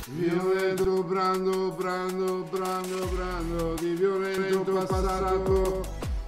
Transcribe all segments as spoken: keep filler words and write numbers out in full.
Violento brando, brando, brando, brando, di violento passato,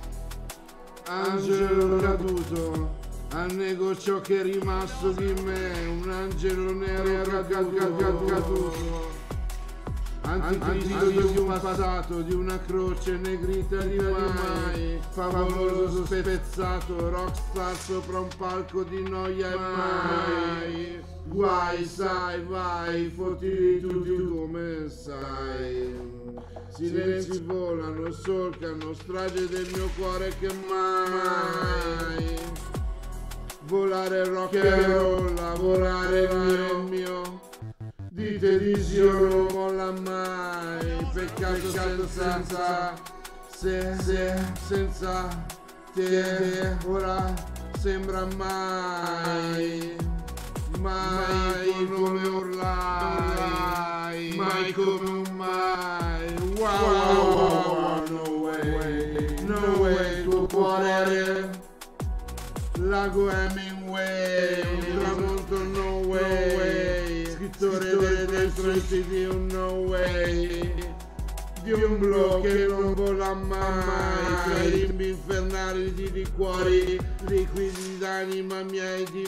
angelo caduto, annego ciò che è rimasto di me, un angelo nero caduto, anticristo di un passato, di una croce negrita di mai, favoloso spezzato, rockstar sopra un palco di noia e mai. Guai, sai, vai, fottili tutti come sai. Silenzi volano, solcano, strage del mio cuore che mai. Volare rock and roll, volare il mio. Dite di Dio non molla mai. Peccato senza, se, se, senza te, ora sembra mai. Mai come urlai, mai come un mai. Wow, wow, wow, no way, no way, tuo cuore, lago Hemingway, un tramonto no way, scrittore del strisci di un no way, di un blu che non vola mai, tra i rimbi infernali di liquori, liquidi d'anima miei di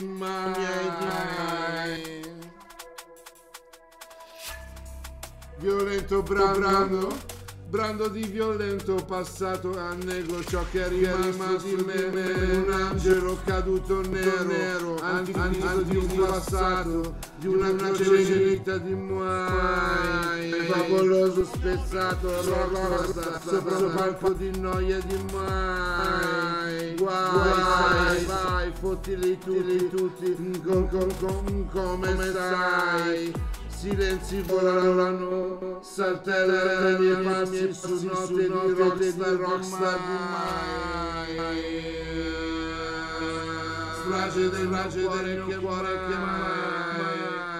mai. Violento brando, brando di violento passato, annego ciò che è rimasto di me, un angelo caduto nero, nero anticristo di un passato, di una croce di mai, favoloso spezzato, rossa, sopra un palco di noia di mai. Guai, vai, fottili tutti, tutti, con, con, con, come sai. Silenzi volano, saltellano le mie passi su note di rockstar, rockstar di mai. Strage del mio cuore che mai.